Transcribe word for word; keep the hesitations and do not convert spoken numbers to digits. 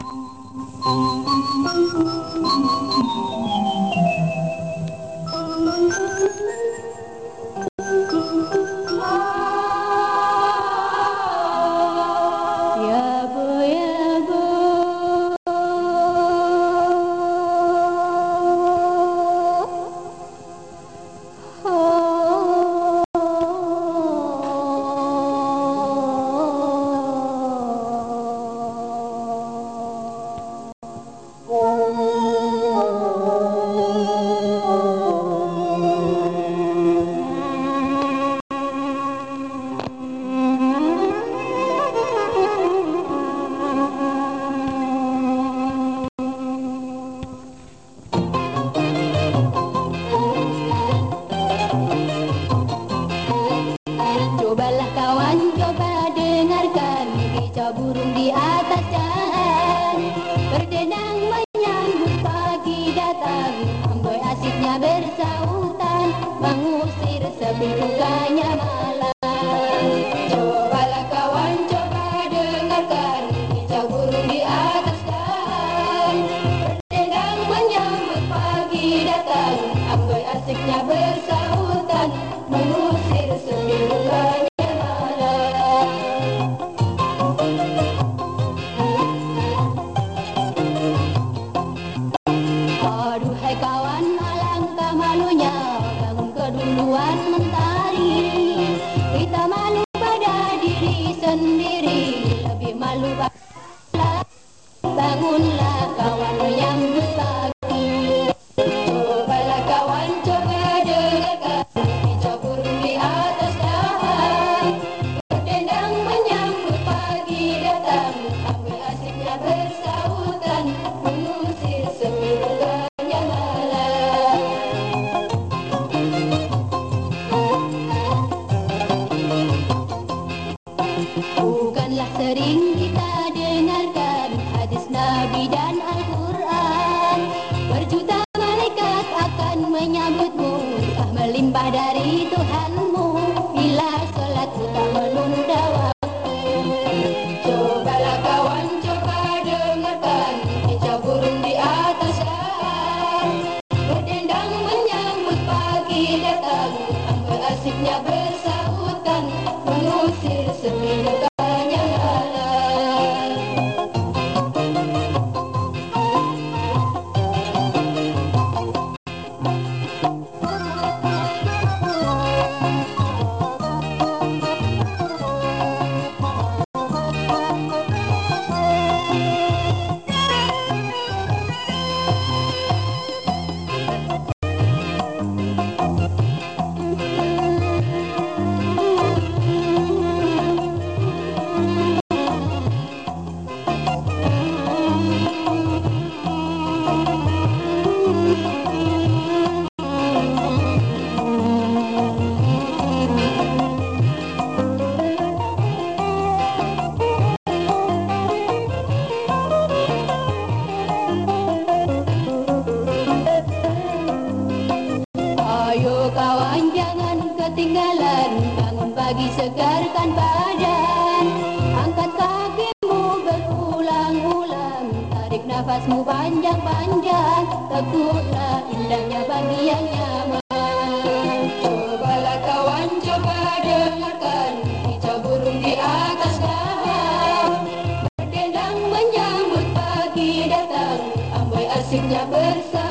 Cobalah kawan, coba dengarkan kicau burung di atas dahan, berdendang menyambut pagi datang, amboi asiknya bersautan, mengusir sepi dukanya malam. Cobalah kawan, coba dengarkan kicau burung di atas dahan, berdendang menyambut pagi datang, amboi asiknya bersautan, mengusir sepi dukanya. Aduhai kawan, alangkah malunya bangun keduluan mentari. Kita malu pada diri sendiri, lebih malu pada bangunlah kawan menyambut pagi. Cobalah kawan, coba dengarkan kicau burung di atas dahan, berdendang menyambut pagi datang, amboi asiknya bersautan, mengusir sepi dukanya malam. Bukanlah sering kita dengarkan hadis Nabi dan Al-Quran, berjuta malaikat akan menyambutmu, berkah melimpah dari Tuhanmu, bila sholatmu tak menunda waktu. Cobalah kawan, coba dengarkan kicau burung di atas dahan, berdendang menyambut pagi datang, amboi asiknya bersautan, mengusir sepi dukanya malam. Ayo kawan, jangan ketinggalan, bangun pagi segarkan badan, angkat kakimu berulang-ulang, tarik nafasmu panjang-panjang, tekuklah indahnya pagi yang nyaman. Cobalah kawan, coba dengarkan kicau burung di atas dahan, berdendang menyambut pagi datang, amboi asiknya bersama.